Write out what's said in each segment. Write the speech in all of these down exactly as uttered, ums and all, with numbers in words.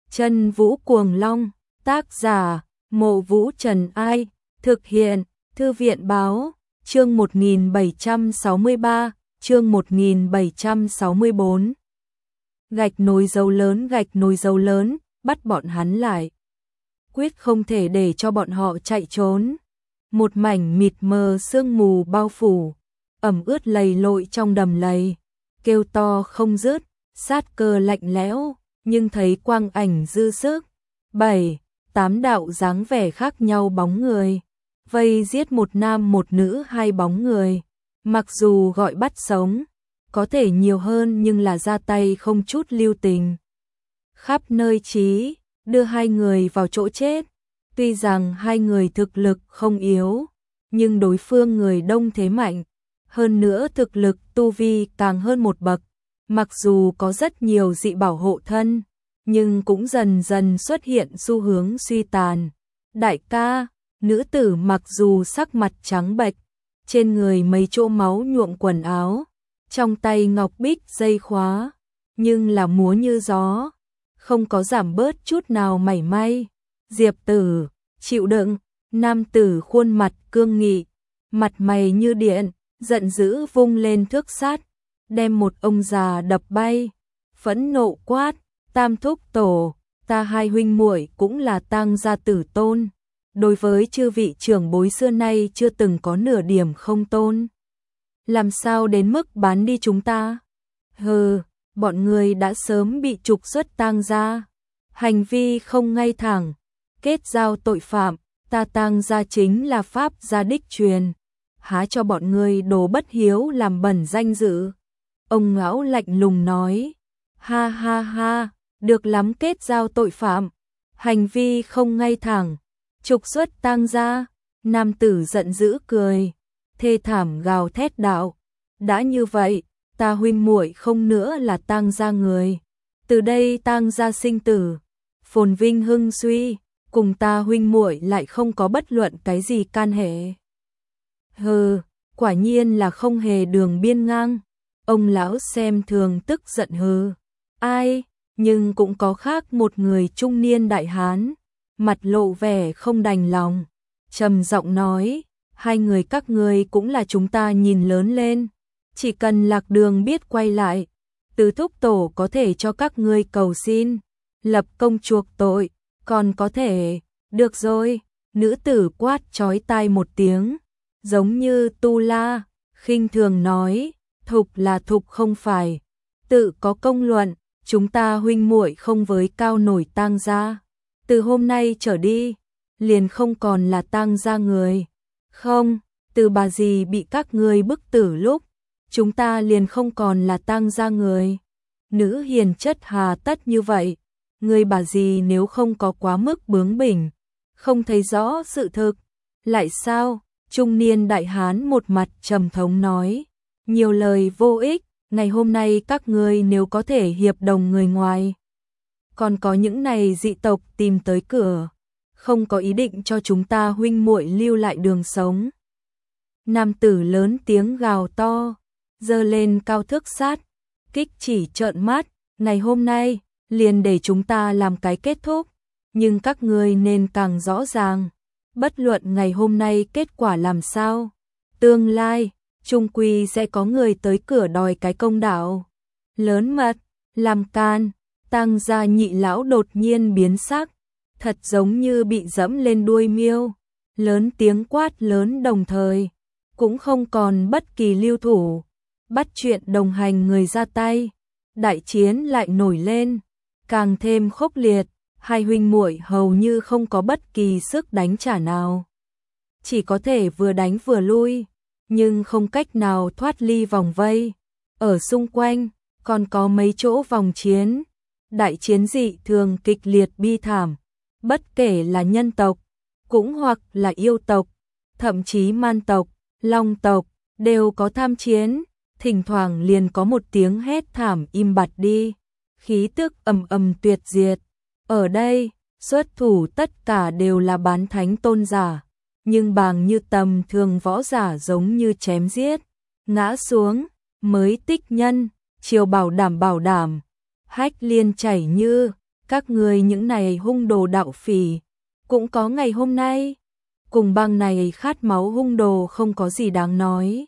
Chân Vũ Cuồng Long, tác giả, Mộ Vũ Trần Ai, thực hiện, Thư viện Báo, chương một nghìn bảy trăm sáu mươi ba, chương một nghìn bảy trăm sáu mươi bốn. Gạch nối dấu lớn, gạch nối dấu lớn, bắt bọn hắn lại. Quyết không thể để cho bọn họ chạy trốn. Một mảnh mịt mờ sương mù bao phủ, ẩm ướt lầy lội trong đầm lầy, kêu to không dứt, sát cơ lạnh lẽo, nhưng thấy quang ảnh dư sức. Bảy, tám đạo dáng vẻ khác nhau bóng người, vây giết một nam một nữ hai bóng người. Mặc dù gọi bắt sống, có thể nhiều hơn nhưng là ra tay không chút lưu tình. Khắp nơi chí, đưa hai người vào chỗ chết. Tuy rằng hai người thực lực không yếu, nhưng đối phương người đông thế mạnh, hơn nữa thực lực tu vi càng hơn một bậc. Mặc dù có rất nhiều dị bảo hộ thân, nhưng cũng dần dần xuất hiện xu hướng suy tàn. Đại ca, nữ tử mặc dù sắc mặt trắng bệch, trên người mấy chỗ máu nhuộm quần áo, trong tay ngọc bích dây khóa, nhưng là múa như gió, không có giảm bớt chút nào mảy may. Diệp tử, chịu đựng, nam tử khuôn mặt cương nghị, mặt mày như điện, giận dữ vung lên thước sắt, đem một ông già đập bay, phẫn nộ quát, Tam thúc tổ, ta hai huynh muội cũng là tang gia tử tôn, đối với chư vị trưởng bối xưa nay chưa từng có nửa điểm không tôn. Làm sao đến mức bán đi chúng ta? Hừ, bọn người đã sớm bị trục xuất tang gia, hành vi không ngay thẳng, kết giao tội phạm, ta tang gia chính là pháp gia đích truyền, há cho bọn người đồ bất hiếu làm bẩn danh dự. Ông ngão lạnh lùng nói, ha ha ha, được lắm, kết giao tội phạm, hành vi không ngay thẳng, trục xuất tang gia. Nam tử giận dữ cười, thê thảm gào thét đạo, đã như vậy, ta huynh muội không nữa là tang gia người, từ đây tang gia sinh tử, phồn vinh hưng suy, cùng ta huynh muội lại không có bất luận cái gì can hệ. Hừ, quả nhiên là không hề đường biên ngang. Ông lão xem thường tức giận hừ. Ai, nhưng cũng có khác một người trung niên đại hán, mặt lộ vẻ không đành lòng, trầm giọng nói, hai người các ngươi cũng là chúng ta nhìn lớn lên, chỉ cần lạc đường biết quay lại, tứ thúc tổ có thể cho các ngươi cầu xin, lập công chuộc tội, còn có thể, được rồi. Nữ tử quát chói tai một tiếng, giống như tu la, khinh thường nói, thục là thục không phải, tự có công luận, chúng ta huynh muội không với cao nổi tang gia, từ hôm nay trở đi, liền không còn là tang gia người. Không, từ bà dì bị các ngươi bức tử lúc, chúng ta liền không còn là tang gia người. Nữ hiền chất hà tất như vậy, người bà dì nếu không có quá mức bướng bỉnh, không thấy rõ sự thực, lại sao? Trung niên đại hán một mặt trầm thống nói, nhiều lời vô ích, ngày hôm nay các ngươi nếu có thể hiệp đồng người ngoài, còn có những này dị tộc tìm tới cửa, không có ý định cho chúng ta huynh muội lưu lại đường sống. Nam tử lớn tiếng gào to, giơ lên cao thước sắt, kích chỉ trợn mắt, ngày hôm nay liền để chúng ta làm cái kết thúc, nhưng các ngươi nên càng rõ ràng, bất luận ngày hôm nay kết quả làm sao, tương lai chung quy sẽ có người tới cửa đòi cái công đạo. Lớn mật, làm can. Tang gia nhị lão đột nhiên biến sắc, thật giống như bị dẫm lên đuôi miêu, lớn tiếng quát lớn đồng thời, cũng không còn bất kỳ lưu thủ, bắt chuyện đồng hành người ra tay. Đại chiến lại nổi lên, càng thêm khốc liệt, hai huynh muội hầu như không có bất kỳ sức đánh trả nào, chỉ có thể vừa đánh vừa lui, nhưng không cách nào thoát ly vòng vây. Ở xung quanh còn có mấy chỗ vòng chiến, đại chiến dị thường kịch liệt bi thảm, bất kể là nhân tộc, cũng hoặc là yêu tộc, thậm chí man tộc, long tộc, đều có tham chiến, thỉnh thoảng liền có một tiếng hét thảm im bặt đi, khí tức ầm ầm tuyệt diệt. Ở đây, xuất thủ tất cả đều là bán thánh tôn giả, nhưng bàng như tầm thường võ giả giống như chém giết, ngã xuống, mới tích nhân, chiều bảo đảm bảo đảm, hách liên chảy như, Các người những này hung đồ đạo phỉ, cũng có ngày hôm nay. Cùng bang này khát máu hung đồ không có gì đáng nói.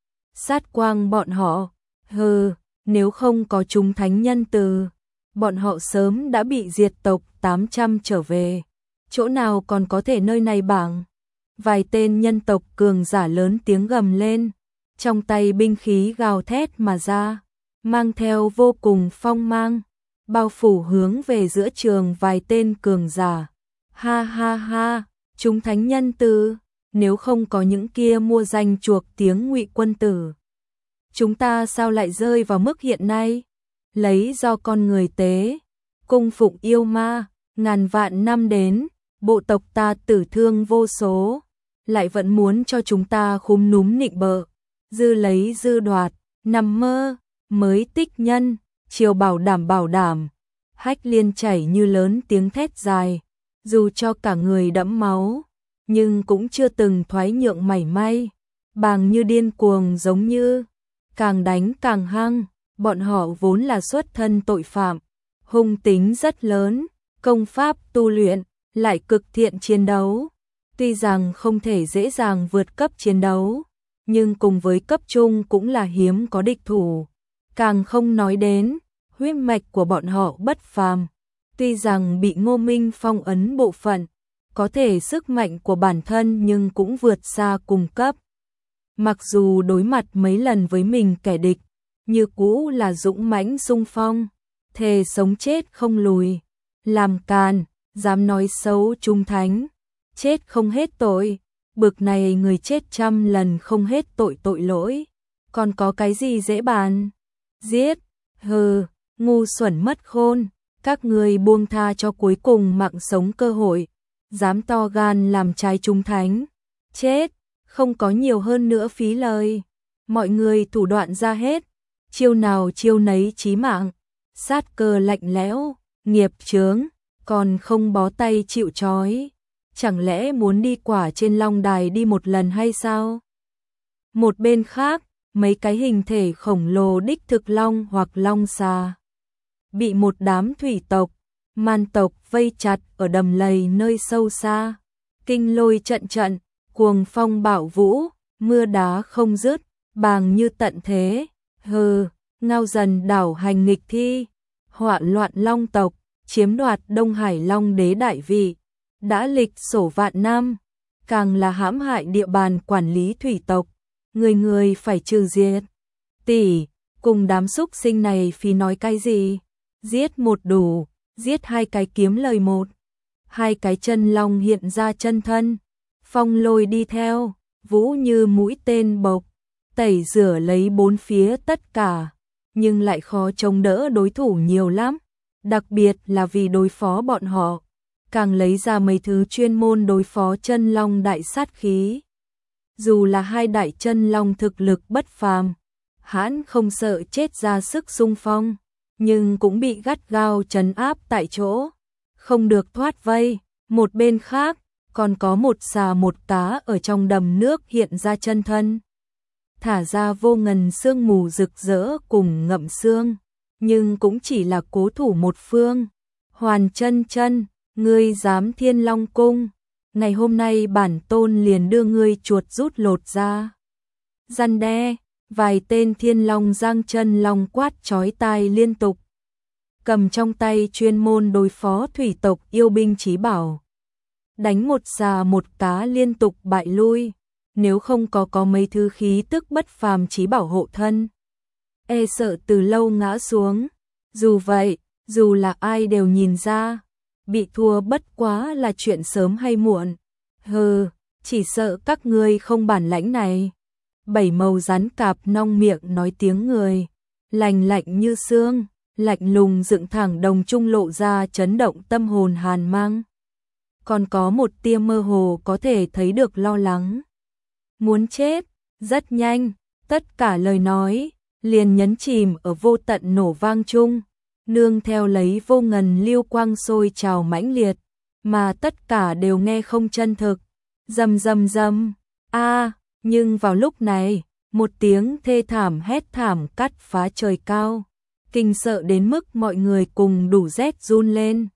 Sát quang bọn họ, hừ, nếu không có chúng thánh nhân từ, bọn họ sớm đã bị diệt tộc tám trăm trở về. Chỗ nào còn có thể nơi này bảng. Vài tên nhân tộc cường giả lớn tiếng gầm lên, trong tay binh khí gào thét mà ra, mang theo vô cùng phong mang, bao phủ hướng về giữa trường vài tên cường giả. Ha ha ha, chúng thánh nhân từ, nếu không có những kia mua danh chuộc tiếng Ngụy quân tử, chúng ta sao lại rơi vào mức hiện nay? Lấy do con người tế, cung phụng yêu ma, ngàn vạn năm đến, bộ tộc ta tử thương vô số, lại vẫn muốn cho chúng ta khúm núm nịnh bợ, dư lấy dư đoạt, nằm mơ, mới tích nhân, chiều bảo đảm bảo đảm. Hách Liên chảy như lớn tiếng thét dài, dù cho cả người đẫm máu, nhưng cũng chưa từng thoái nhượng mảy may, bàng như điên cuồng giống như, càng đánh càng hăng, bọn họ vốn là xuất thân tội phạm, hung tính rất lớn, công pháp tu luyện, lại cực thiện chiến đấu. Tuy rằng không thể dễ dàng vượt cấp chiến đấu, nhưng cùng với cấp trung cũng là hiếm có địch thủ. Càng không nói đến, huyết mạch của bọn họ bất phàm. Tuy rằng bị Ngô Minh phong ấn bộ phận, có thể sức mạnh của bản thân nhưng cũng vượt xa cùng cấp. Mặc dù đối mặt mấy lần với mình kẻ địch, như cũ là dũng mãnh xung phong, thề sống chết không lùi, làm càn, dám nói xấu trung thánh, chết không hết tội, bực này người chết trăm lần không hết tội tội lỗi, còn có cái gì dễ bàn? Giết, hừ, ngu xuẩn mất khôn, các người buông tha cho cuối cùng mạng sống cơ hội, dám to gan làm trái trung thánh, chết, không có nhiều hơn nữa phí lời, mọi người thủ đoạn ra hết, chiêu nào chiêu nấy chí mạng, sát cơ lạnh lẽo, nghiệp chướng, còn không bó tay chịu trói, chẳng lẽ muốn đi quả trên long đài đi một lần hay sao? Một bên khác, mấy cái hình thể khổng lồ đích thực long hoặc long xà, bị một đám thủy tộc, man tộc vây chặt ở đầm lầy nơi sâu xa, kinh lôi trận trận, cuồng phong bạo vũ, mưa đá không dứt, bàng như tận thế, hừ, ngao dần đảo hành nghịch thi, họa loạn long tộc, chiếm đoạt Đông Hải Long đế đại vị, đã lịch sổ vạn năm, càng là hãm hại địa bàn quản lý thủy tộc, người người phải trừ diệt. Tỷ, cùng đám súc sinh này phí nói cái gì? Giết một đủ, giết hai cái kiếm lời một. Hai cái chân long hiện ra chân thân, phong lôi đi theo, vũ như mũi tên bộc, tẩy rửa lấy bốn phía tất cả, nhưng lại khó chống đỡ đối thủ nhiều lắm, đặc biệt là vì đối phó bọn họ, càng lấy ra mấy thứ chuyên môn đối phó chân long đại sát khí. Dù là hai đại chân long thực lực bất phàm, hãn không sợ chết ra sức xung phong, nhưng cũng bị gắt gao trấn áp tại chỗ, không được thoát vây. Một bên khác, còn có một xà một cá ở trong đầm nước hiện ra chân thân, thả ra vô ngần sương mù rực rỡ cùng ngậm xương, nhưng cũng chỉ là cố thủ một phương. Hoàn chân chân, ngươi dám Thiên Long cung, ngày hôm nay bản tôn liền đưa ngươi chuột rút lột ra. Răn đe, vài tên Thiên Long giang chân long quát chói tai liên tục, cầm trong tay chuyên môn đối phó thủy tộc yêu binh chí bảo, đánh một xà một cá liên tục bại lui, nếu không có có mấy thứ khí tức bất phàm chí bảo hộ thân, e sợ từ lâu ngã xuống. Dù vậy, dù là ai đều nhìn ra, bị thua bất quá là chuyện sớm hay muộn. Hừ, chỉ sợ các ngươi không bản lãnh này. Bảy màu rắn cạp nong miệng nói tiếng người, lành lạnh như xương, lạnh lùng dựng thẳng đồng trung lộ ra chấn động tâm hồn hàn mang. Còn có một tia mơ hồ có thể thấy được lo lắng. Muốn chết, rất nhanh, tất cả lời nói, liền nhấn chìm ở vô tận nổ vang chung, nương theo lấy vô ngần lưu quang sôi trào mãnh liệt, mà tất cả đều nghe không chân thực. Rầm rầm rầm, a, nhưng vào lúc này, một tiếng thê thảm hét thảm cắt phá trời cao, kinh sợ đến mức mọi người cùng đủ rét run lên.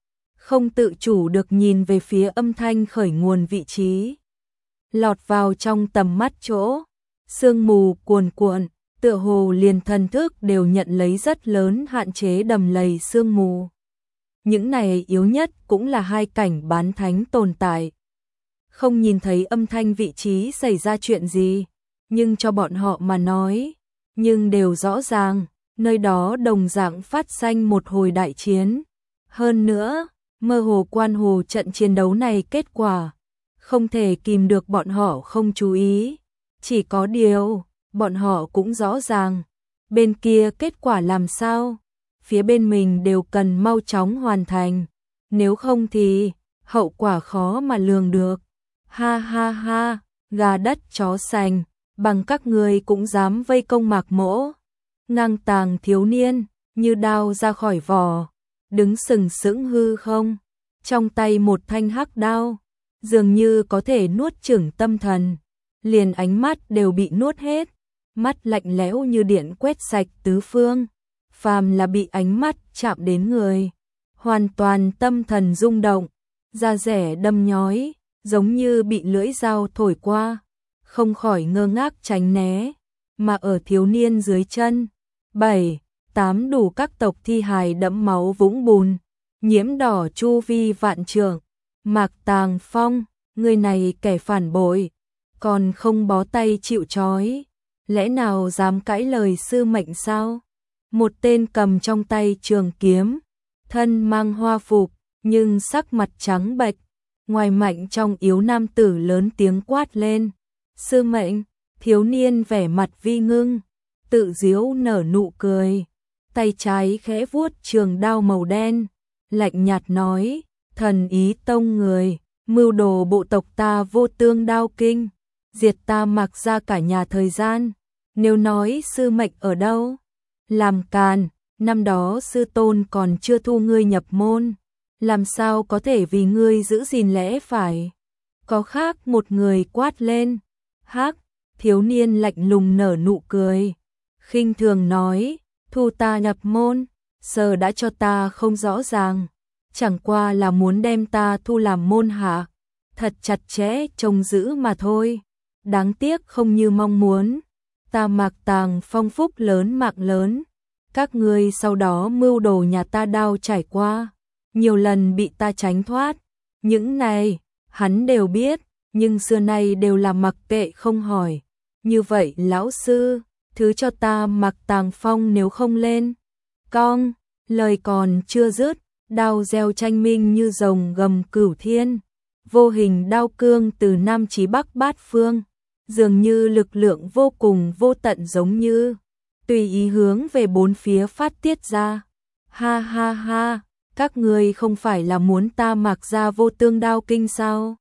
không tự chủ được nhìn về phía âm thanh khởi nguồn vị trí. Lọt vào trong tầm mắt chỗ, sương mù cuồn cuộn, tựa hồ liền thần thức đều nhận lấy rất lớn hạn chế đầm lầy sương mù. Những này yếu nhất cũng là hai cảnh bán thánh tồn tại. Không nhìn thấy âm thanh vị trí xảy ra chuyện gì, nhưng cho bọn họ mà nói, nhưng đều rõ ràng, nơi đó đồng dạng phát sinh một hồi đại chiến. Hơn nữa, mơ hồ quan hồ trận chiến đấu này kết quả, không thể kìm được bọn họ không chú ý. Chỉ có điều, bọn họ cũng rõ ràng, bên kia kết quả làm sao, phía bên mình đều cần mau chóng hoàn thành, nếu không thì hậu quả khó mà lường được. Ha ha ha, gà đất chó sành, bằng các người cũng dám vây công Mạc Mỗ. Ngang tàng thiếu niên, như đao ra khỏi vỏ, đứng sừng sững hư không, trong tay một thanh hắc đao, dường như có thể nuốt chửng tâm thần, liền ánh mắt đều bị nuốt hết, mắt lạnh lẽo như điện quét sạch tứ phương, phàm là bị ánh mắt chạm đến người, hoàn toàn tâm thần rung động, da rẻ đâm nhói, giống như bị lưỡi dao thổi qua, không khỏi ngơ ngác tránh né, mà ở thiếu niên dưới chân, bảy, tám đủ các tộc thi hài đẫm máu vũng bùn, nhiễm đỏ chu vi vạn trượng. Mạc Tàng Phong, người này kẻ phản bội, còn không bó tay chịu trói, lẽ nào dám cãi lời sư mệnh sao? Một tên cầm trong tay trường kiếm, thân mang hoa phục, nhưng sắc mặt trắng bệch, ngoài mạnh trong yếu nam tử lớn tiếng quát lên. Sư mệnh, thiếu niên vẻ mặt vi ngưng, tự giễu nở nụ cười, tay trái khẽ vuốt trường đao màu đen, lạnh nhạt nói, thần ý tông người, mưu đồ bộ tộc ta vô tương đao kinh, diệt ta Mạc ra cả nhà thời gian, nếu nói sư mệnh ở đâu? Làm càn, năm đó sư tôn còn chưa thu ngươi nhập môn, làm sao có thể vì ngươi giữ gìn lẽ phải? Có khác một người quát lên, hắc, thiếu niên lạnh lùng nở nụ cười, khinh thường nói, thu ta nhập môn, giờ đã cho ta không rõ ràng, chẳng qua là muốn đem ta thu làm môn hạ, thật chặt chẽ trông giữ mà thôi, đáng tiếc không như mong muốn, ta Mạc Tàng Phong phúc lớn mạng lớn, các ngươi sau đó mưu đồ nhà ta đao trải qua, nhiều lần bị ta tránh thoát, những này, hắn đều biết, nhưng xưa nay đều là mặc kệ không hỏi, như vậy lão sư, thứ cho ta Mạc Tàng Phong nếu không lên, cong, lời còn chưa dứt, đao reo tranh minh như rồng gầm cửu thiên, vô hình đao cương từ nam chí bắc bát phương, dường như lực lượng vô cùng vô tận giống như, tùy ý hướng về bốn phía phát tiết ra. Ha ha ha, các ngươi không phải là muốn ta Mạc ra vô tương đao kinh sao?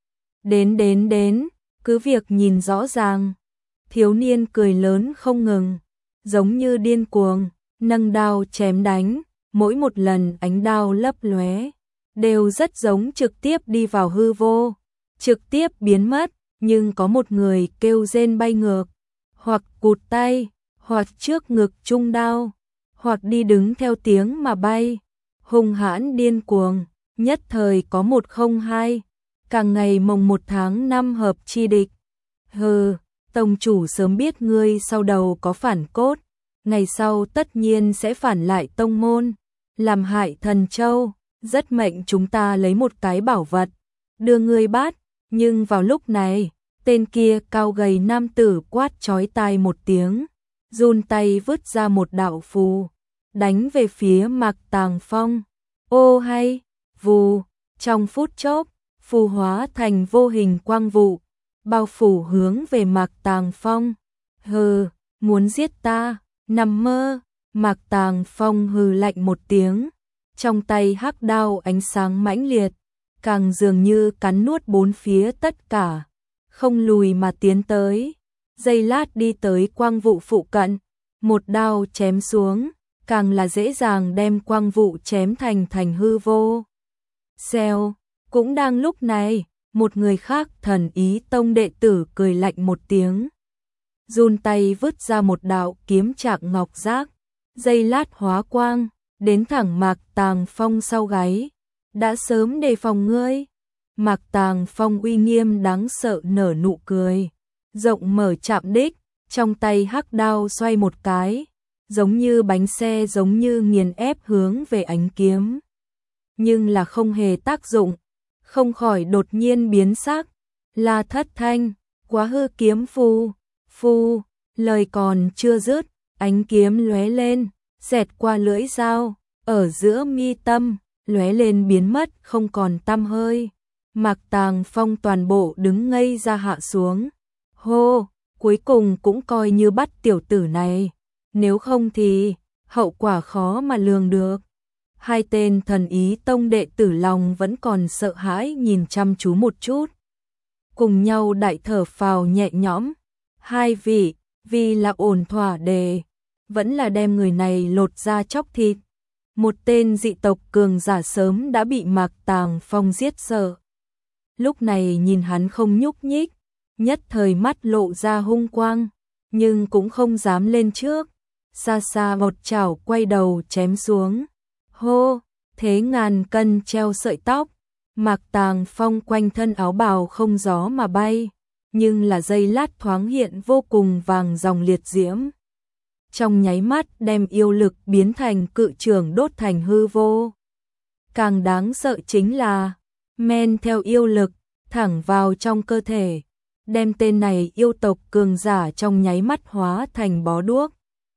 Đến đến đến, cứ việc nhìn rõ ràng. Thiếu niên cười lớn không ngừng, giống như điên cuồng, nâng đao chém đánh, mỗi một lần ánh đao lấp lóe, đều rất giống trực tiếp đi vào hư vô, trực tiếp biến mất, nhưng có một người kêu rên bay ngược, hoặc cụt tay, hoặc trước ngực trung đao, hoặc đi đứng theo tiếng mà bay, hung hãn điên cuồng, nhất thời có một không hai, càng ngày mồng một tháng năm hợp chi địch. Hừ, tông chủ sớm biết ngươi sau đầu có phản cốt, ngày sau tất nhiên sẽ phản lại tông môn, làm hại thần châu, rất mệnh chúng ta lấy một cái bảo vật, đưa ngươi bắt, nhưng vào lúc này, tên kia cao gầy nam tử quát chói tai một tiếng, run tay vứt ra một đạo phù, đánh về phía Mạc Tàng Phong. Ô hay, vù, trong phút chốc, phù hóa thành vô hình quang vụ, bao phủ hướng về Mạc Tàng Phong. Hừ, muốn giết ta, nằm mơ. Mạc Tàng Phong hừ lạnh một tiếng, trong tay hắc đao ánh sáng mãnh liệt, càng dường như cắn nuốt bốn phía tất cả, không lùi mà tiến tới. Giây lát đi tới quang vụ phụ cận, một đao chém xuống, càng là dễ dàng đem quang vụ chém thành thành hư vô. Xèo, cũng đang lúc này, một người khác thần ý tông đệ tử cười lạnh một tiếng, run tay vứt ra một đạo kiếm trạng ngọc giác, giây lát hóa quang, đến thẳng Mạc Tàng Phong sau gáy, đã sớm đề phòng ngươi. Mạc Tàng Phong uy nghiêm đáng sợ nở nụ cười, rộng mở chạm đích, trong tay hắc đao xoay một cái, giống như bánh xe giống như nghiền ép hướng về ánh kiếm. Nhưng là không hề tác dụng, không khỏi đột nhiên biến sắc, là thất thanh, quá hư kiếm phu, phu, lời còn chưa dứt, ánh kiếm lóe lên, xẹt qua lưỡi dao, ở giữa mi tâm, lóe lên biến mất không còn tăm hơi. Mạc Tàng Phong toàn bộ đứng ngây ra hạ xuống. Hô, cuối cùng cũng coi như bắt tiểu tử này, nếu không thì hậu quả khó mà lường được. Hai tên thần ý tông đệ tử lòng vẫn còn sợ hãi nhìn chăm chú một chút. Cùng nhau đại thở phào nhẹ nhõm. Hai vị, vì là ổn thỏa đề, vẫn là đem người này lột ra chóc thịt. Một tên dị tộc cường giả sớm đã bị Mạc Tàng Phong giết sợ. Lúc này nhìn hắn không nhúc nhích, nhất thời mắt lộ ra hung quang, nhưng cũng không dám lên trước. Xa xa một chảo quay đầu chém xuống. Hô, thế ngàn cân treo sợi tóc. Mạc Tàng Phong quanh thân áo bào không gió mà bay, nhưng là giây lát thoáng hiện vô cùng vàng dòng liệt diễm. Trong nháy mắt đem yêu lực biến thành cự trường đốt thành hư vô. Càng đáng sợ chính là men theo yêu lực thẳng vào trong cơ thể, đem tên này yêu tộc cường giả trong nháy mắt hóa thành bó đuốc.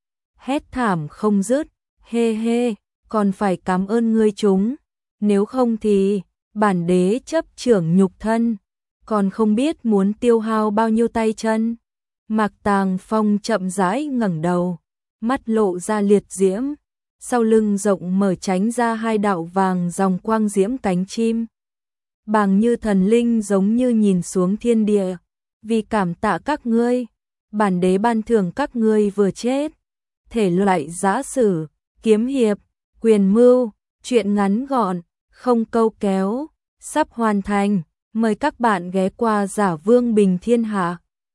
Hét thảm không dứt, hê hê, còn phải cảm ơn ngươi chúng, nếu không thì bản đế chấp trưởng nhục thân, còn không biết muốn tiêu hao bao nhiêu tay chân. Mạc Tàng Phong chậm rãi ngẩng đầu, mắt lộ ra liệt diễm, sau lưng rộng mở tránh ra hai đạo vàng dòng quang diễm cánh chim. Bàng như thần linh giống như nhìn xuống thiên địa, vì cảm tạ các ngươi, bản đế ban thưởng các ngươi vừa chết. Thể loại giã sử, kiếm hiệp, quyền mưu, truyện ngắn gọn, không câu kéo, sắp hoàn thành, mời các bạn ghé qua Giả Vương Bình Thiên Hạ.